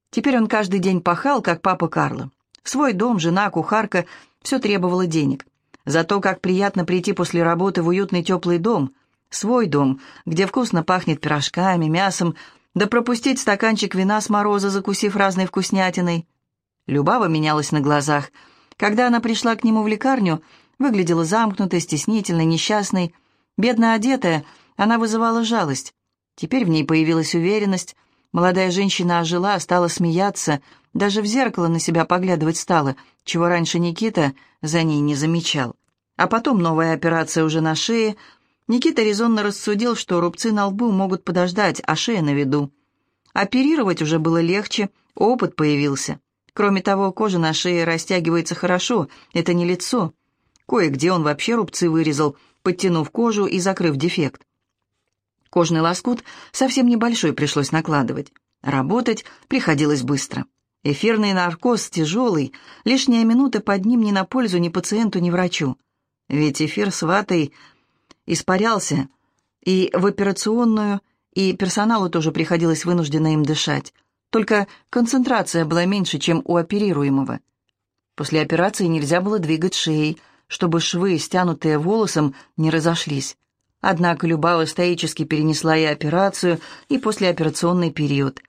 Теперь он каждый день пахал, как папа Карло. Свой дом, жена, кухарка — все требовало денег. Зато как приятно прийти после работы в уютный теплый дом. Свой дом, где вкусно пахнет пирожками, мясом, да пропустить стаканчик вина с мороза, закусив разной вкуснятиной. Любава менялась на глазах. Когда она пришла к нему в лекарню, выглядела замкнутой, стеснительной, несчастной. Бедно одетая, она вызывала жалость. Теперь в ней появилась уверенность. Молодая женщина ожила, стала смеяться, даже в зеркало на себя поглядывать стала, чего раньше Никита за ней не замечал. А потом новая операция уже на шее. Никита резонно рассудил, что рубцы на лбу могут подождать, а шея на виду. Оперировать уже было легче, опыт появился. Кроме того, кожа на шее растягивается хорошо, это не лицо. Кое-где он вообще рубцы вырезал, подтянув кожу и закрыв дефект. Кожный лоскут совсем небольшой пришлось накладывать. Работать приходилось быстро. Эфирный наркоз тяжелый, лишняя минута под ним ни на пользу ни пациенту, ни врачу. Ведь эфир с ватой испарялся, и в операционную, и персоналу тоже приходилось вынужденно им дышать. Только концентрация была меньше, чем у оперируемого. После операции нельзя было двигать шеей, чтобы швы, стянутые волосом, не разошлись. Однако Любава стоически перенесла и операцию, и послеоперационный период.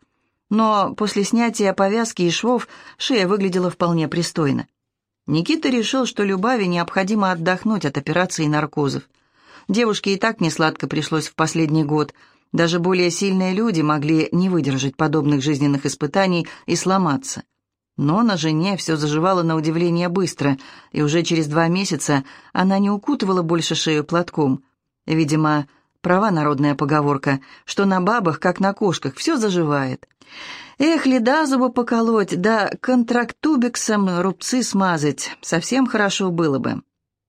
Но после снятия повязки и швов шея выглядела вполне пристойно. Никита решил, что Любаве необходимо отдохнуть от операций и наркозов. Девушке и так несладко пришлось в последний год. Даже более сильные люди могли не выдержать подобных жизненных испытаний и сломаться. Но на жене все заживало на удивление быстро, и уже через 2 месяца она не укутывала больше шею платком. Видимо, права народная поговорка, что на бабах, как на кошках, все заживает. Эх, леда зубы поколоть, да контрактубиксом рубцы смазать, совсем хорошо было бы.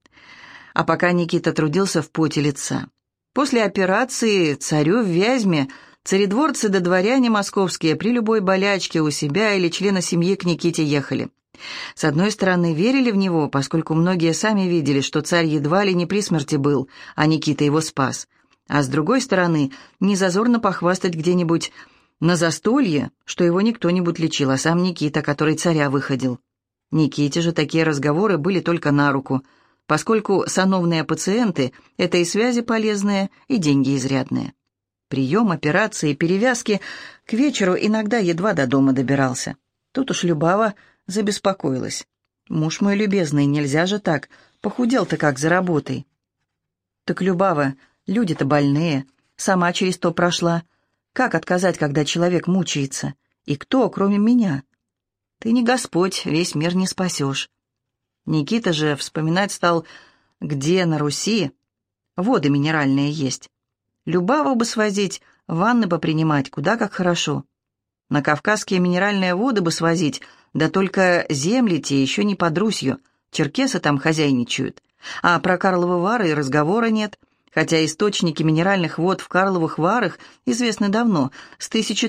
А пока Никита трудился в поте лица. После операции царю в Вязьме царедворцы да дворяне московские при любой болячке у себя или члена семьи к Никите ехали. С одной стороны, верили в него, поскольку многие сами видели, что царь едва ли не при смерти был, а Никита его спас. А с другой стороны, не зазорно похвастать где-нибудь на застолье, что его не кто-нибудь лечил, а сам Никита, который царя выходил. Никите же такие разговоры были только на руку, поскольку сановные пациенты — это и связи полезные, и деньги изрядные. Прием, операции, перевязки к вечеру иногда едва до дома добирался. Тут уж Любава забеспокоилась. «Муж мой любезный, нельзя же так, похудел-то как за работой». «Так, Любава, люди-то больные, сама через то прошла. Как отказать, когда человек мучается? И кто, кроме меня? Ты не Господь, весь мир не спасешь». Никита же вспоминать стал, где на Руси воды минеральные есть. Любаву бы свозить, ванны попринимать, куда как хорошо. На кавказские минеральные воды бы свозить, да только земли те еще не под Русью, черкесы там хозяйничают. А про Карловы Вары и разговора нет, хотя источники минеральных вод в Карловых Варах известны давно, с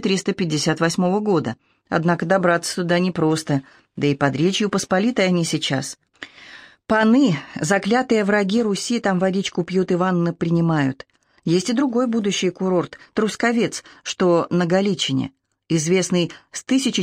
1358 года. Однако добраться туда непросто, да и под Речью Посполитой они сейчас. Паны, заклятые враги Руси, там водичку пьют и ванны принимают. Есть и другой будущий курорт, Трусковец, что на Галичине, известный с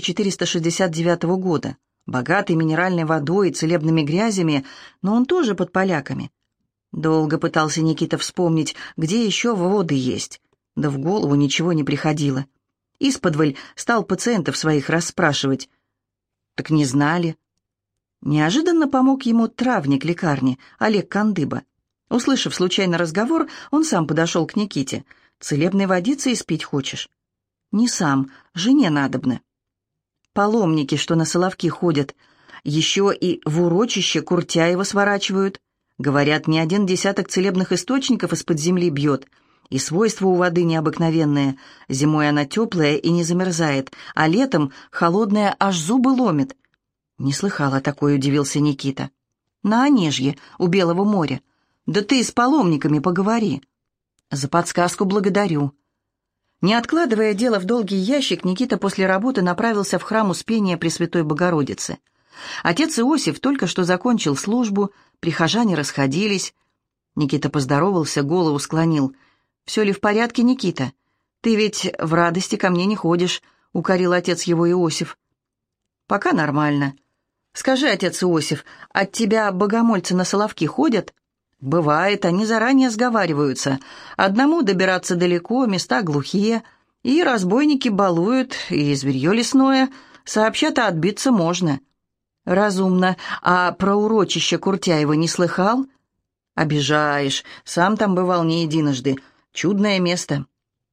1469 года, богатый минеральной водой и целебными грязями, но он тоже под поляками. Долго пытался Никита вспомнить, где еще воды есть, да в голову ничего не приходило. Исподволь стал пациентов своих расспрашивать. Так не знали. Неожиданно помог ему травник лекарни, Олег Кандыба. Услышав случайно разговор, он сам подошел к Никите. «Целебной водицы испить хочешь?» «Не сам, жене надобно». «Паломники, что на Соловки ходят, еще и в урочище Куртяева сворачивают. Говорят, не один десяток целебных источников из-под земли бьет. И свойства у воды необыкновенные. Зимой она теплая и не замерзает, а летом холодная аж зубы ломит». «Не слыхала такое», — удивился Никита. «На Онежье, у Белого моря. Да ты с паломниками поговори». «За подсказку благодарю». Не откладывая дело в долгий ящик, Никита после работы направился в храм Успения Пресвятой Богородицы. Отец Иосиф только что закончил службу, прихожане расходились. Никита поздоровался, голову склонил. «Все ли в порядке, Никита? Ты ведь в радости ко мне не ходишь. — укорил отец его Иосиф. «Пока нормально. Скажи, отец Иосиф, от тебя богомольцы на соловки ходят?» «Бывает, они заранее сговариваются. Одному добираться далеко, места глухие, и разбойники балуют, и зверье лесное. Сообщат, а отбиться можно». «Разумно. А про урочище Куртяева не слыхал?» «Обижаешь. Сам там бывал не единожды. Чудное место».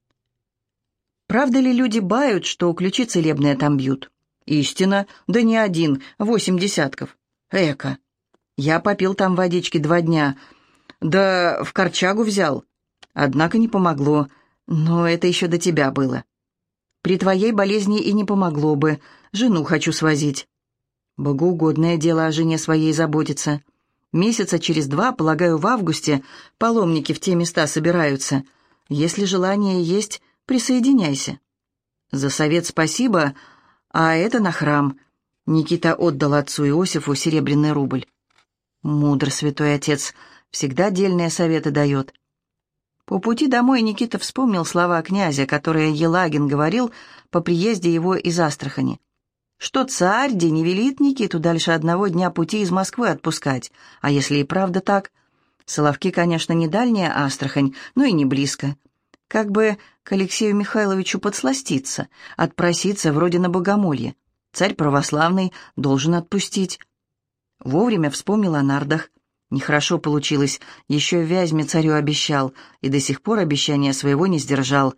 «Правда ли люди бают, что ключи целебные там бьют?» «Истина. Да не один, 8 десятков». «Эка. Я попил там водички 2 дня. Да в корчагу взял. Однако не помогло. Но это еще до тебя было. При твоей болезни и не помогло бы. Жену хочу свозить». Богоугодное дело о жене своей заботиться. Месяца через 2, полагаю, в августе, паломники в те места собираются. Если желание есть, присоединяйся. За совет спасибо, а это на храм. Никита отдал отцу Иосифу серебряный рубль. Мудр святой отец, всегда дельные советы дает. По пути домой Никита вспомнил слова князя, которые Елагин говорил по приезде его из Астрахани. Что царь да не велит Никиту дальше 1 дня пути из Москвы отпускать. А если и правда так? Соловки, конечно, не дальняя Астрахань, но и не близко. Как бы к Алексею Михайловичу подсластиться, отпроситься вроде на богомолье. Царь православный должен отпустить. Вовремя вспомнил о нардах. Нехорошо получилось, еще в Вязьме царю обещал, и до сих пор обещания своего не сдержал.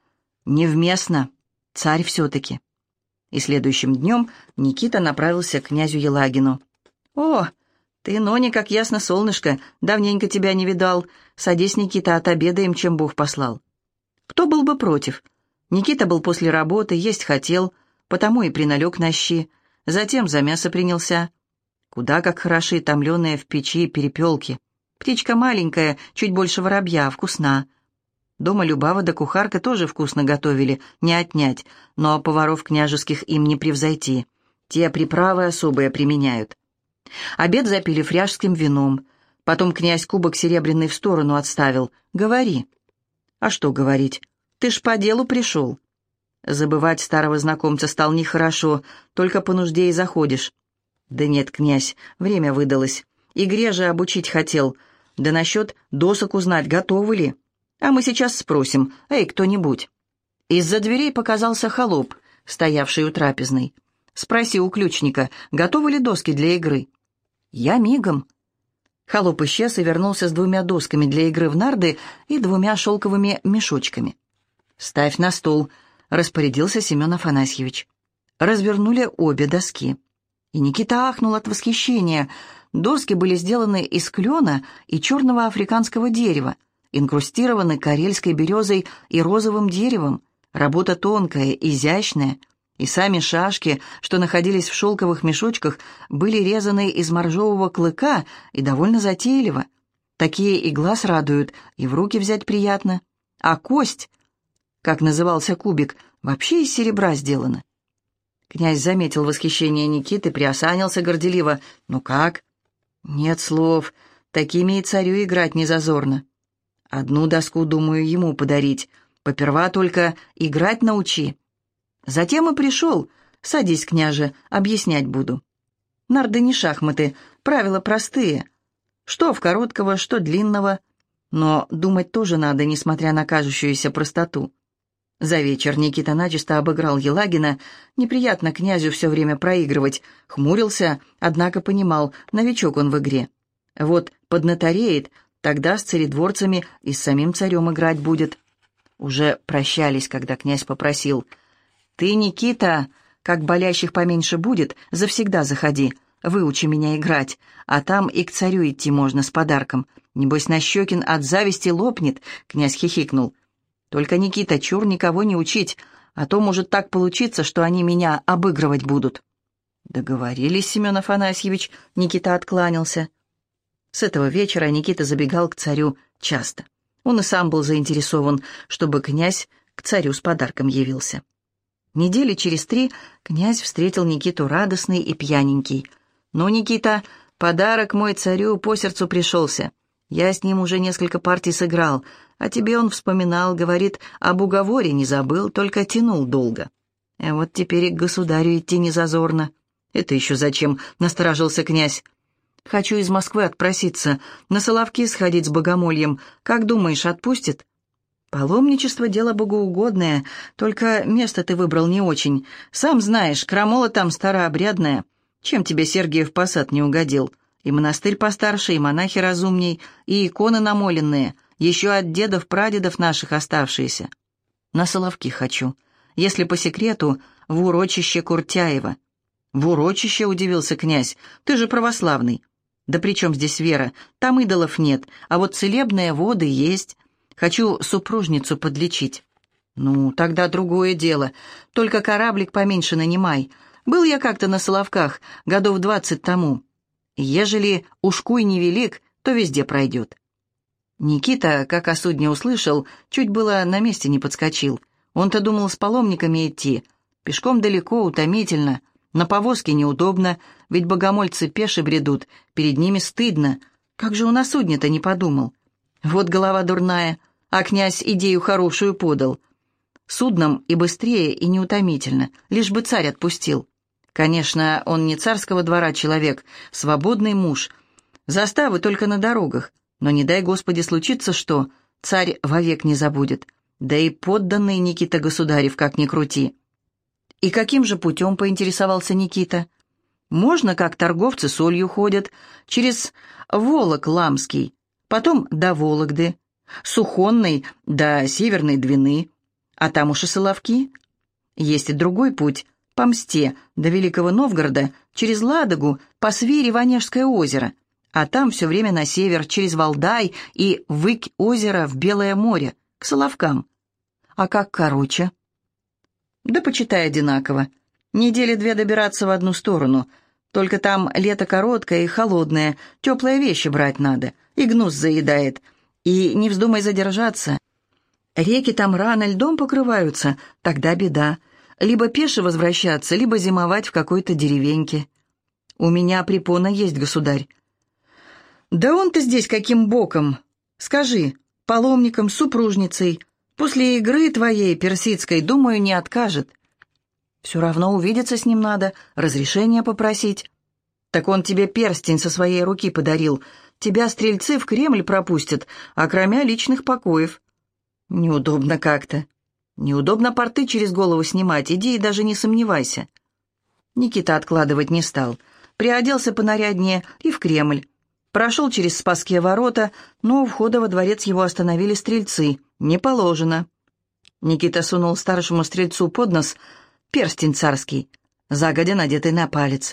Невместно, царь все-таки. И следующим днем Никита направился к князю Елагину. «О, ты, Ноня, как ясно солнышко, давненько тебя не видал. Садись, Никита, отобедаем, чем Бог послал». Кто был бы против? Никита был после работы, есть хотел, потому и приналег на щи, затем за мясо принялся. Куда как хороши томленые в печи перепелки. Птичка маленькая, чуть больше воробья, вкусна. Дома Любава да кухарка тоже вкусно готовили, не отнять, но поваров княжеских им не превзойти. Те приправы особые применяют. Обед запили фряжским вином. Потом князь кубок серебряный в сторону отставил. «Говори». «А что говорить? Ты ж по делу пришел». Забывать старого знакомца стал нехорошо, только по нужде и заходишь. «Да нет, князь, время выдалось. Игре же обучить хотел. Да насчет досок узнать, готовы ли. А мы сейчас спросим. Эй, кто-нибудь». Из-за дверей показался холоп, стоявший у трапезной. «Спроси у ключника, готовы ли доски для игры?» «Я мигом». Холоп исчез и вернулся с 2 досками для игры в нарды и 2 шелковыми мешочками. «Ставь на стол», — распорядился Семен Афанасьевич. Развернули обе доски. И Никита ахнул от восхищения. Доски были сделаны из клена и черного африканского дерева, инкрустированы карельской березой и розовым деревом. Работа тонкая, изящная. И сами шашки, что находились в шелковых мешочках, были резаны из моржового клыка и довольно затейливо. Такие и глаз радуют, и в руки взять приятно. А кость, как назывался кубик, вообще из серебра сделана. Князь заметил восхищение Никиты, приосанился горделиво. «Ну как?» «Нет слов. Такими и царю играть не зазорно. 1 доску, думаю, ему подарить. Поперва только играть научи. Затем и пришел. Садись, княже, объяснять буду. Нарды не шахматы, правила простые. Что в короткого, что длинного. Но думать тоже надо, несмотря на кажущуюся простоту». За вечер Никита начисто обыграл Елагина. Неприятно князю все время проигрывать. Хмурился, однако понимал, новичок он в игре. Вот поднатореет, тогда с царедворцами и с самим царем играть будет. Уже прощались, когда князь попросил: «Ты, Никита, как болящих поменьше будет, завсегда заходи, выучи меня играть, а там и к царю идти можно с подарком. Небось, Нащекин от зависти лопнет», — князь хихикнул. «Только, Никита, чур никого не учить, а то может так получиться, что они меня обыгрывать будут». «Договорились, Семен Афанасьевич», — Никита откланялся. С этого вечера Никита забегал к царю часто. Он и сам был заинтересован, чтобы князь к царю с подарком явился. Недели через 3 князь встретил Никиту радостный и пьяненький. «Ну, Никита, подарок мой царю по сердцу пришелся. Я с ним уже несколько партий сыграл, а тебе он вспоминал, говорит, об уговоре не забыл, только тянул долго». Вот теперь и к государю идти не зазорно». «Это еще зачем?» — насторожился князь. «Хочу из Москвы отпроситься, на Соловки сходить с богомольем. Как думаешь, отпустит?» «Паломничество — дело богоугодное, только место ты выбрал не очень. Сам знаешь, крамола там старообрядная. Чем тебе Сергиев Посад не угодил? И монастырь постарше, и монахи разумней, и иконы намоленные, еще от дедов-прадедов наших оставшиеся. На Соловки хочу. Если по секрету, в урочище Куртяева». «В урочище?» — удивился князь. «Ты же православный». «Да при чем здесь вера? Там идолов нет, а вот целебные воды есть. Хочу супружницу подлечить». «Ну, тогда другое дело. Только кораблик поменьше нанимай. Был я как-то на Соловках, годов 20 тому. Ежели ушкуй невелик, то везде пройдет». Никита, как о судне услышал, чуть было на месте не подскочил. Он-то думал с паломниками идти. Пешком далеко, утомительно. На повозке неудобно, ведь богомольцы пеше бредут, перед ними стыдно. Как же он о судне-то не подумал? Вот голова дурная, а князь идею хорошую подал. Судном и быстрее, и неутомительно, лишь бы царь отпустил. Конечно, он не царского двора человек, свободный муж. Заставы только на дорогах, но не дай Господи случиться что, царь вовек не забудет. Да и подданный Никита государев, как ни крути. «И каким же путем?» — поинтересовался Никита. «Можно, как торговцы солью ходят, через Волок Ламский, потом до Вологды, Сухонной до Северной Двины, а там уж и Соловки. Есть и другой путь, по Мсте до Великого Новгорода, через Ладогу, по Свире в Онежское озеро, а там все время на север, через Валдай и Выкь озера в Белое море, к Соловкам. А как короче?» «Да почитай одинаково. Недели 2 добираться в одну сторону. Только там лето короткое и холодное, теплые вещи брать надо, и гнус заедает. И не вздумай задержаться. Реки там рано льдом покрываются, тогда беда. Либо пеше возвращаться, либо зимовать в какой-то деревеньке. У меня препона есть, государь». «Да он-то здесь каким боком? Скажи, паломником, супружницей. После игры твоей персидской, думаю, не откажет. Все равно увидеться с ним надо, разрешение попросить. Так он тебе перстень со своей руки подарил. Тебя стрельцы в Кремль пропустят, окромя личных покоев». «Неудобно как-то». «Неудобно порты через голову снимать, иди и даже не сомневайся». Никита откладывать не стал. Приоделся понаряднее и в Кремль. Прошел через Спасские ворота, но у входа во дворец его остановили стрельцы. «Не положено». Никита сунул старшему стрельцу под нос перстень царский, загодя надетый на палец.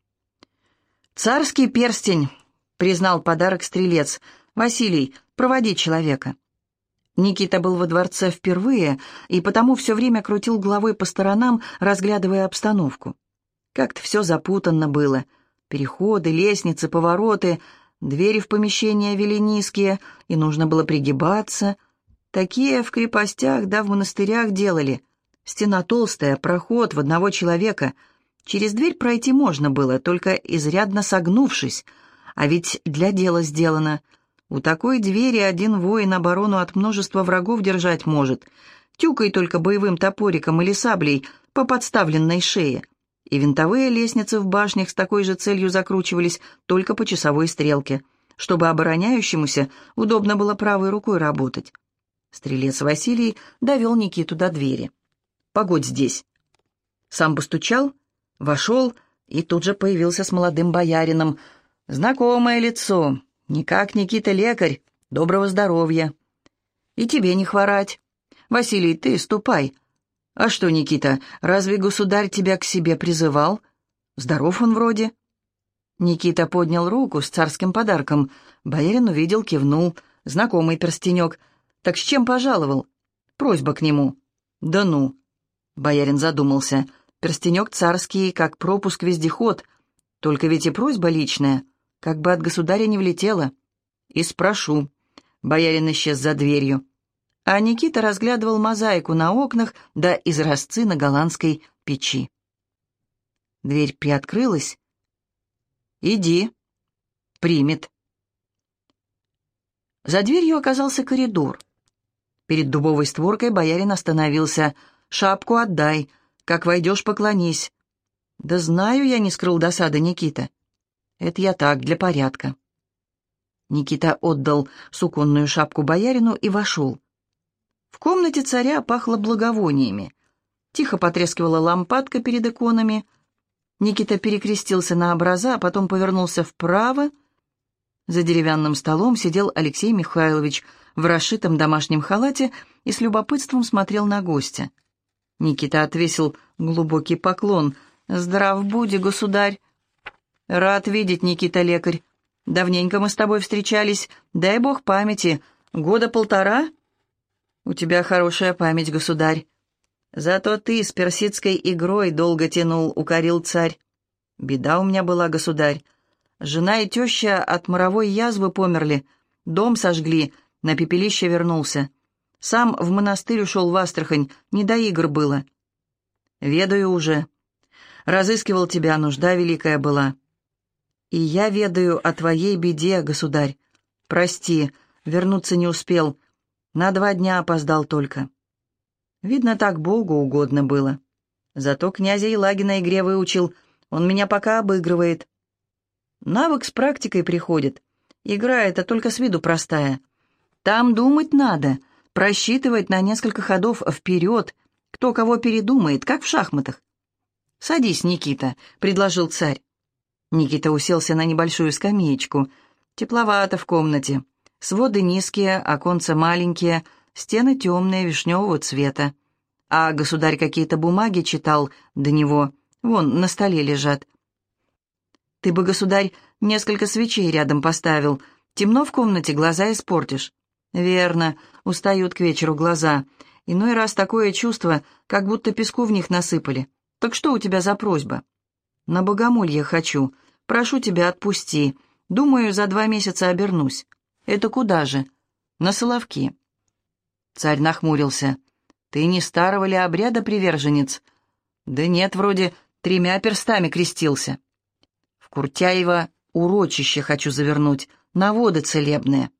«Царский перстень», — признал подарок стрелец. «Василий, проводи человека». Никита был во дворце впервые и потому все время крутил головой по сторонам, разглядывая обстановку. Как-то все запутанно было. Переходы, лестницы, повороты, двери в помещения вели низкие, и нужно было пригибаться. Такие в крепостях да в монастырях делали. Стена толстая, проход в одного человека. Через дверь пройти можно было, только изрядно согнувшись. А ведь для дела сделано. У такой двери один воин оборону от множества врагов держать может. Тюкай только боевым топориком или саблей по подставленной шее. И винтовые лестницы в башнях с такой же целью закручивались только по часовой стрелке, чтобы обороняющемуся удобно было правой рукой работать. Стрелец Василий довел Никиту до двери. «Погодь здесь». Сам постучал, вошел и тут же появился с молодым боярином. Знакомое лицо, никак Никита лекарь, доброго здоровья. «И тебе не хворать. Василий, ты ступай». «А что, Никита, разве государь тебя к себе призывал? Здоров он вроде». Никита поднял руку с царским подарком. Боярин увидел, кивнул. Знакомый перстенек. «Так с чем пожаловал?» «Просьба к нему». «Да ну». Боярин задумался. «Перстенек царский, как пропуск-вездеход. Только ведь и просьба личная, как бы от государя не влетела». «И спрошу». Боярин исчез за дверью. А Никита разглядывал мозаику на окнах да изразцы на голландской печи. Дверь приоткрылась. «Иди». «Примет». За дверью оказался коридор. Перед дубовой створкой боярин остановился. «Шапку отдай». Как войдешь, поклонись». «Да знаю я», — не скрыл досады Никита. «Это я так, для порядка». Никита отдал суконную шапку боярину и вошел. В комнате царя пахло благовониями. Тихо потрескивала лампадка перед иконами. Никита перекрестился на образа, а потом повернулся вправо. За деревянным столом сидел Алексей Михайлович в расшитом домашнем халате и с любопытством смотрел на гостя. Никита отвесил глубокий поклон. «Здрав буди, государь!» «Рад видеть, Никита лекарь. Давненько мы с тобой встречались. Дай бог памяти. 1.5 года?» «У тебя хорошая память, государь. Зато ты с персидской игрой долго тянул», — укорил царь. «Беда у меня была, государь. Жена и теща от моровой язвы померли, дом сожгли, на пепелище вернулся. Сам в монастырь ушел в Астрахань, не до игр было. Ведаю уже. Разыскивал тебя, нужда великая была. И я ведаю о твоей беде, государь. Прости, вернуться не успел, на 2 дня опоздал только. Видно, так Богу угодно было. Зато князя Елагина игре выучил, он меня пока обыгрывает. Навык с практикой приходит. Игра эта только с виду простая. Там думать надо, просчитывать на несколько ходов вперед, кто кого передумает, как в шахматах. «Садись, Никита», — предложил царь. Никита уселся на небольшую скамеечку. Тепловато в комнате. Своды низкие, оконца маленькие, стены темные, вишневого цвета. А государь какие-то бумаги читал до него. Вон, на столе лежат. «Ты бы, государь, несколько свечей рядом поставил. Темно в комнате, глаза испортишь». «Верно, устают к вечеру глаза. Иной раз такое чувство, как будто песку в них насыпали. Так что у тебя за просьба?» «На богомолье хочу. Прошу тебя, отпусти. Думаю, за 2 месяца обернусь». «Это куда же?» «На Соловки». Царь нахмурился. «Ты не старого ли обряда приверженец?» «Да нет, вроде 3 перстами крестился». «В Куртяево урочище хочу завернуть, на воды целебные».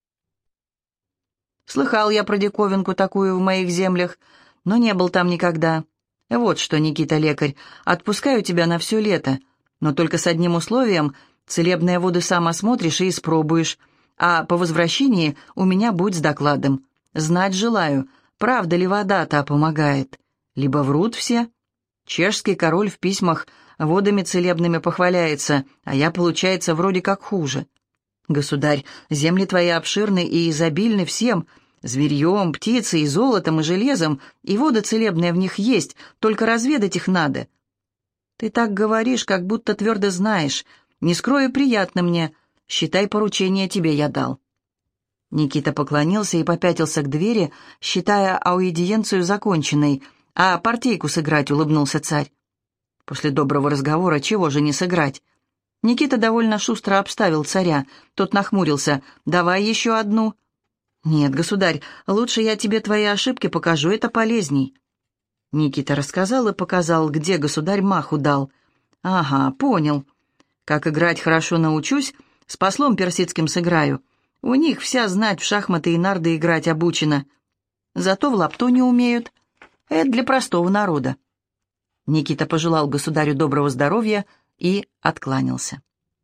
«Слыхал я про диковинку такую в моих землях, но не был там никогда. Вот что, Никита лекарь, отпускаю тебя на все лето, но только с одним условием: целебные воды сам осмотришь и испробуешь, а по возвращении у меня будь с докладом. Знать желаю, правда ли вода та помогает. Либо врут все. Чешский король в письмах водами целебными похваляется, а я, получается, вроде как хуже. Государь, земли твои обширны и изобильны всем, зверьем, птицей, и золотом, и железом, и воды целебные в них есть, только разведать их надо». «Ты так говоришь, как будто твердо знаешь. Не скрою, приятно мне. Считай, поручение тебе я дал». Никита поклонился и попятился к двери, считая аудиенцию законченной. «А партийку сыграть?» — улыбнулся царь. После доброго разговора чего же не сыграть? Никита довольно шустро обставил царя. Тот нахмурился. «Давай еще одну». «Нет, государь, лучше я тебе твои ошибки покажу, это полезней». Никита рассказал и показал, где государь маху дал. «Ага, понял. Как играть хорошо научусь, с послом персидским сыграю. У них вся знать в шахматы и нарды играть обучена. Зато в лапту не умеют. Это для простого народа». Никита пожелал государю доброго здоровья и откланялся.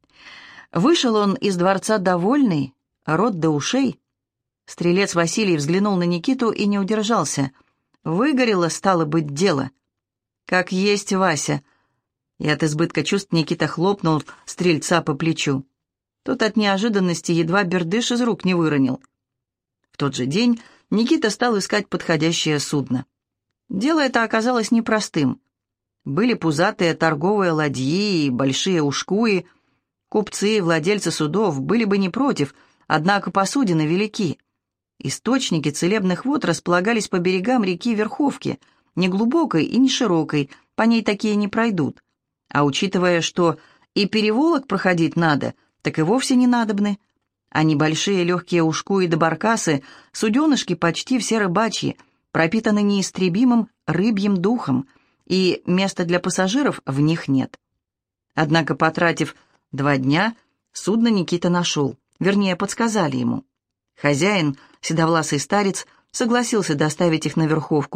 Вышел он из дворца довольный, рот до ушей. Стрелец Василий взглянул на Никиту и не удержался. Выгорело, стало быть, дело. «Как есть, Вася». И от избытка чувств Никита хлопнул стрельца по плечу. Тот от неожиданности едва бердыш из рук не выронил. В тот же день Никита стал искать подходящее судно. Дело это оказалось непростым. Были пузатые торговые ладьи и большие ушкуи. Купцы, владельцы судов были бы не против, однако посудины велики. Источники целебных вод располагались по берегам реки Верховки, не глубокой и не широкой, по ней такие не пройдут. А учитывая, что и переволок проходить надо, так и вовсе не надобны. А небольшие легкие ушкуи да баркасы, суденышки почти все рыбачьи, пропитаны неистребимым рыбьим духом, и места для пассажиров в них нет. Однако, потратив 2 дня, судно Никита нашел, вернее, подсказали ему. Хозяин, седовласый старец, согласился доставить их на Верховку,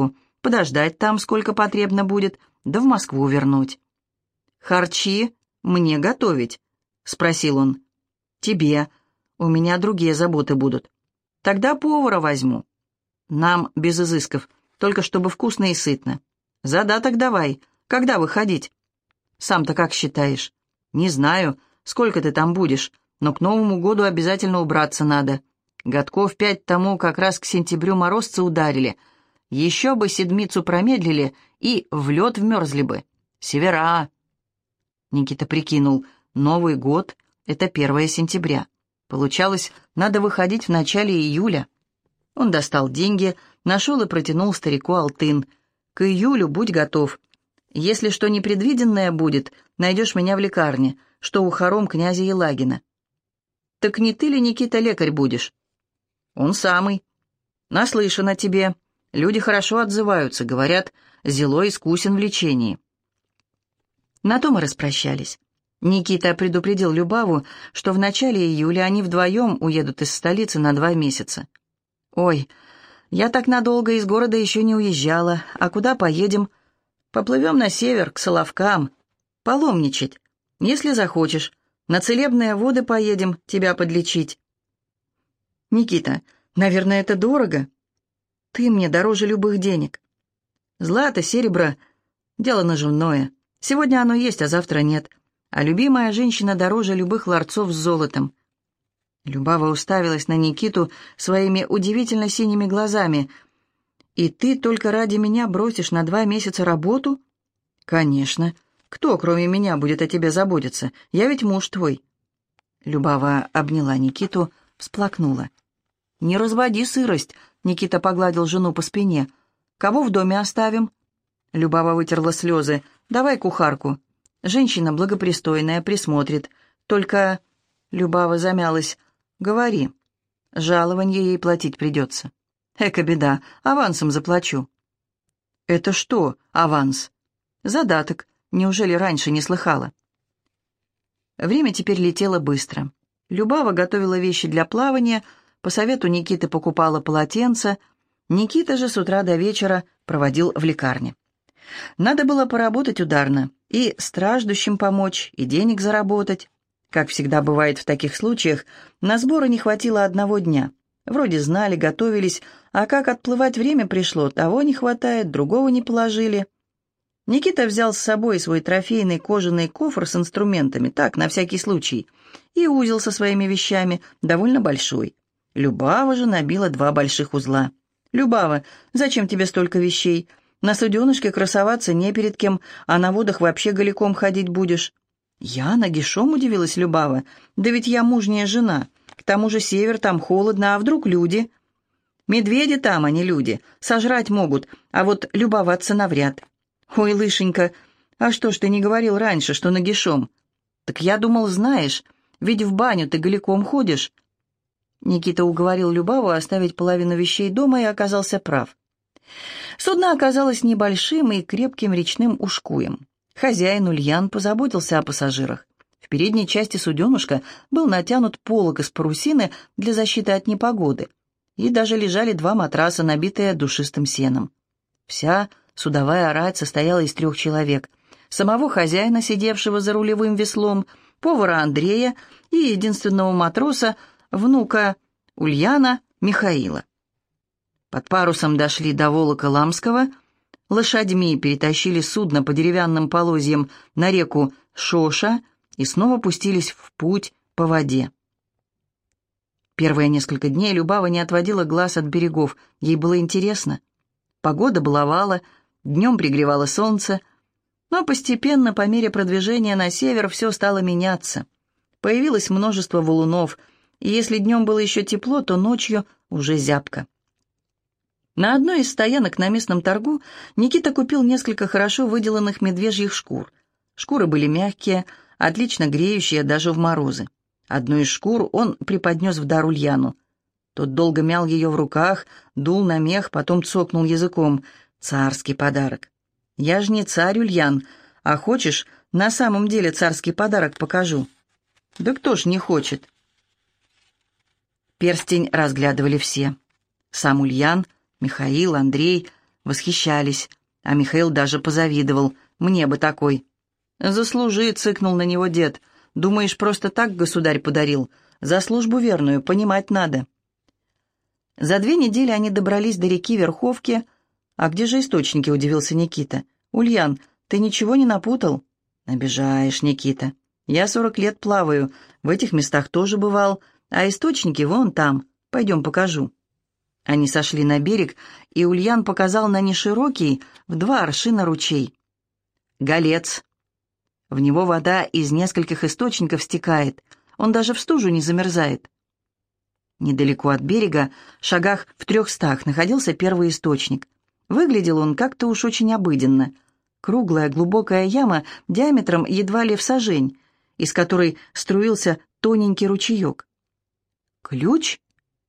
подождать там, сколько потребно будет, да в Москву вернуть». «Харчи мне готовить?» — спросил он. «Тебе. У меня другие заботы будут. Тогда повара возьму. Нам без изысков, только чтобы вкусно и сытно. Задаток давай. Когда выходить?» «Сам-то как считаешь?» «Не знаю, сколько ты там будешь, но к Новому году обязательно убраться надо. Годков 5 тому как раз к сентябрю морозцы ударили. Еще бы седмицу промедлили и в лед вмерзли бы. Севера». Никита прикинул, Новый год — это 1 сентября. Получалось, надо выходить в начале июля. Он достал деньги, нашел и протянул старику алтын. «К июлю будь готов. Если что непредвиденное будет, найдешь меня в лекарне, что у хором князя Елагина». «Так не ты ли, Никита, лекарь будешь?» «Он самый. Наслышан о тебе. Люди хорошо отзываются, говорят, зело искусен в лечении». На том и распрощались. Никита предупредил Любаву, что в начале июля они вдвоем уедут из столицы на 2 месяца. «Ой, я так надолго из города еще не уезжала. А куда поедем?» «Поплывем на север, к Соловкам. Паломничать. Если захочешь. На целебные воды поедем, тебя подлечить». «Никита, наверное, это дорого. Ты мне дороже любых денег. Злато, серебро — дело наживное. Сегодня оно есть, а завтра нет. А любимая женщина дороже любых ларцов с золотом». Любава уставилась на Никиту своими удивительно синими глазами. «И ты только ради меня бросишь на 2 месяца работу?» «Конечно. Кто, кроме меня, будет о тебе заботиться? Я ведь муж твой». Любава обняла Никиту, всплакнула. «Не разводи сырость», — Никита погладил жену по спине. «Кого в доме оставим?» Любава вытерла слезы. «Давай кухарку. Женщина благопристойная, присмотрит. Только...» Любава замялась. «Говори. Жалованье ей платить придется». «Эка беда, авансом заплачу». «Это что, аванс?» «Задаток. Неужели раньше не слыхала?» Время теперь летело быстро. Любава готовила вещи для плавания, по совету Никиты покупала полотенца. Никита же с утра до вечера проводил в лекарне. Надо было поработать ударно, и страждущим помочь, и денег заработать. Как всегда бывает в таких случаях, на сборы не хватило 1 дня. Вроде знали, готовились, а как отплывать время пришло, того не хватает, другого не положили. Никита взял с собой свой трофейный кожаный кофр с инструментами, так, на всякий случай, и узел со своими вещами, довольно большой. Любава же набила 2 больших узла. «Любава, зачем тебе столько вещей? На суденышке красоваться не перед кем, а на водах вообще голиком ходить будешь». «Я нагишом?» — удивилась Любава. «Да ведь я мужняя жена. К тому же север, там холодно, а вдруг люди?» «Медведи там, а не люди. Сожрать могут, а вот любоваться навряд». «Ой, Лышенька, а что ж ты не говорил раньше, что нагишом?» «Так я думал, знаешь, ведь в баню ты голиком ходишь». Никита уговорил Любаву оставить половину вещей дома и оказался прав. Судно оказалось небольшим и крепким речным ушкуем. Хозяин Ульян позаботился о пассажирах. В передней части суденушка был натянут полог из парусины для защиты от непогоды, и даже лежали 2 матраса, набитые душистым сеном. Вся судовая рать состояла из 3 человек: самого хозяина, сидевшего за рулевым веслом, повара Андрея и единственного матроса, внука Ульяна, Михаила. Под парусом дошли до Волока-Ламского, лошадьми перетащили судно по деревянным полозьям на реку Шоша и снова пустились в путь по воде. Первые несколько дней Любава не отводила глаз от берегов, ей было интересно. Погода баловала, днем пригревало солнце, но постепенно, по мере продвижения на север, все стало меняться. Появилось множество валунов, и если днем было еще тепло, то ночью уже зябко. На одной из стоянок на местном торгу Никита купил несколько хорошо выделанных медвежьих шкур. Шкуры были мягкие, отлично греющие даже в морозы. Одну из шкур он преподнес в дар Ульяну. Тот долго мял ее в руках, дул на мех, потом цокнул языком. «Царский подарок». «Я ж не царь, Ульян, а хочешь, на самом деле царский подарок покажу?» «Да кто ж не хочет?» Перстень разглядывали все. Сам Ульян, Михаил, Андрей, Восхищались, а Михаил даже позавидовал. Мне бы такой. «Заслужи», — цыкнул на него дед. «Думаешь, просто так государь подарил? За службу верную понимать надо». За 2 недели они добрались до реки Верховки. «А где же источники?» — удивился Никита. «Ульян, ты ничего не напутал?» «Обижаешь, Никита. Я 40 лет плаваю, в этих местах тоже бывал, а источники вон там. Пойдем покажу». Они сошли на берег, и Ульян показал на неширокий, в 2 аршина ручей. «Голец. В него вода из нескольких источников стекает, он даже в стужу не замерзает». Недалеко от берега, шагах в 300, находился первый источник. Выглядел он как-то уж очень обыденно. Круглая глубокая яма диаметром едва ли в сажень, из которой струился тоненький ручеек. «Ключ?»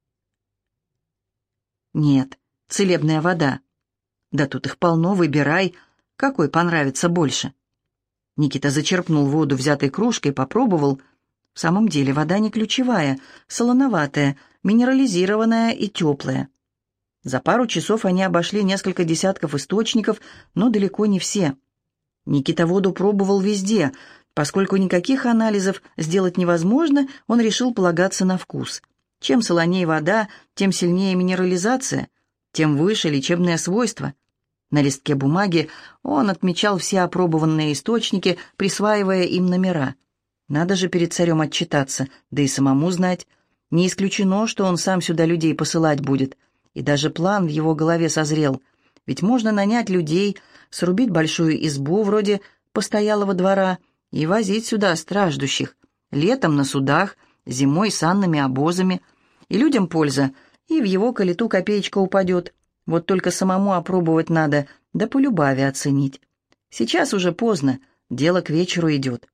«Нет, целебная вода». «Да тут их полно, выбирай, какой понравится больше». Никита зачерпнул воду взятой кружкой, попробовал. В самом деле вода не ключевая, солоноватая, минерализированная и теплая. За пару часов они обошли несколько десятков источников, но далеко не все. Никита воду пробовал везде. Поскольку никаких анализов сделать невозможно, он решил полагаться на вкус. Чем солонее вода, тем сильнее минерализация, тем выше лечебное свойство. На листке бумаги он отмечал все опробованные источники, присваивая им номера. Надо же перед царем отчитаться, да и самому знать. Не исключено, что он сам сюда людей посылать будет. И даже план в его голове созрел. Ведь можно нанять людей, срубить большую избу вроде постоялого двора и возить сюда страждущих. Летом на судах, зимой санными обозами. И людям польза, и в его колиту копеечка упадет. Вот только самому опробовать надо, да полюбави оценить. Сейчас уже поздно, дело к вечеру идет.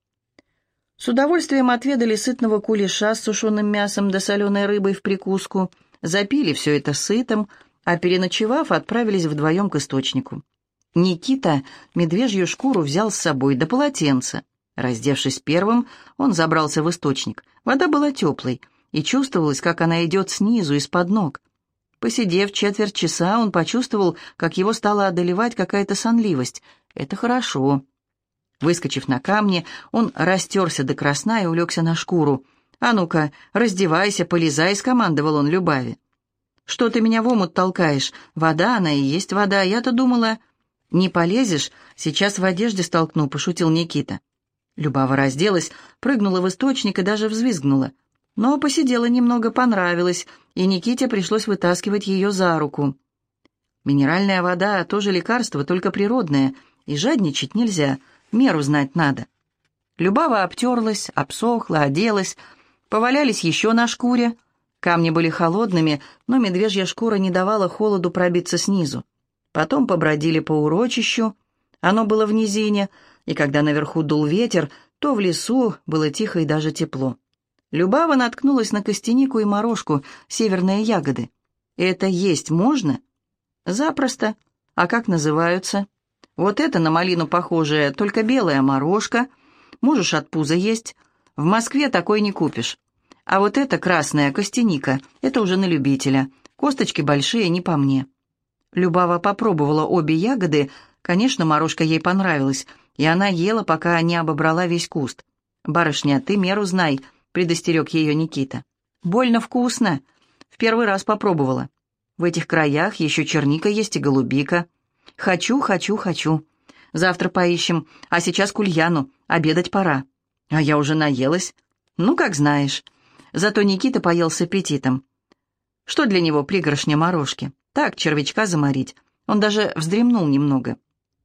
С удовольствием отведали сытного кулеша с сушеным мясом да соленой рыбой в прикуску, запили все это сытом, а переночевав, отправились вдвоем к источнику. Никита медвежью шкуру взял с собой до полотенца. Раздевшись первым, он забрался в источник. Вода была теплой, и чувствовалось, как она идет снизу, из-под ног. Посидев 1/4 часа, он почувствовал, как его стала одолевать какая-то сонливость. Это хорошо. Выскочив на камни, он растерся до красна и улегся на шкуру. «А ну-ка, раздевайся, полезай», — скомандовал он Любави. «Что ты меня в омут толкаешь? Вода, она и есть вода. Я-то думала...» «Не полезешь? Сейчас в одежде столкну», — пошутил Никита. Любава разделась, прыгнула в источник и даже взвизгнула. Но посидела немного, понравилось, и Никите пришлось вытаскивать ее за руку. Минеральная вода тоже лекарство, только природное, и жадничать нельзя, меру знать надо. Любава обтерлась, обсохла, оделась, повалялись еще на шкуре. Камни были холодными, но медвежья шкура не давала холоду пробиться снизу. Потом побродили по урочищу, оно было в низине, и когда наверху дул ветер, то в лесу было тихо и даже тепло. Любава наткнулась на костянику и морожку, северные ягоды. «Это есть можно?» «Запросто. А как называются?» «Вот это на малину похожее, только белая морожка. Можешь от пуза есть. В Москве такой не купишь. А вот это красная костяника, это уже на любителя. Косточки большие, не по мне». Любава попробовала обе ягоды. Конечно, морожка ей понравилась, и она ела, пока не обобрала весь куст. «Барышня, ты меру знай», — предостерег ее Никита. «Больно вкусно. В первый раз попробовала. В этих краях еще черника есть и голубика. Хочу, хочу, хочу. Завтра поищем, а сейчас к Ульяну, обедать пора. А я уже наелась. Ну, как знаешь». Зато Никита поел с аппетитом. Что для него пригоршня морожки? Так, червячка заморить. Он даже вздремнул немного.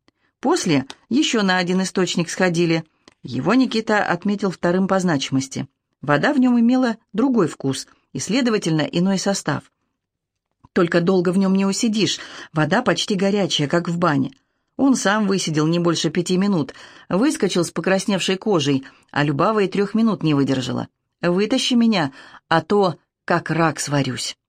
После еще на один источник сходили. Его Никита отметил вторым по значимости. Вода в нем имела другой вкус и, следовательно, иной состав. Только долго в нем не усидишь, вода почти горячая, как в бане. Он сам высидел не больше 5 минут, выскочил с покрасневшей кожей, а Любава и 3 минут не выдержала. «Вытащи меня, а то как рак сварюсь».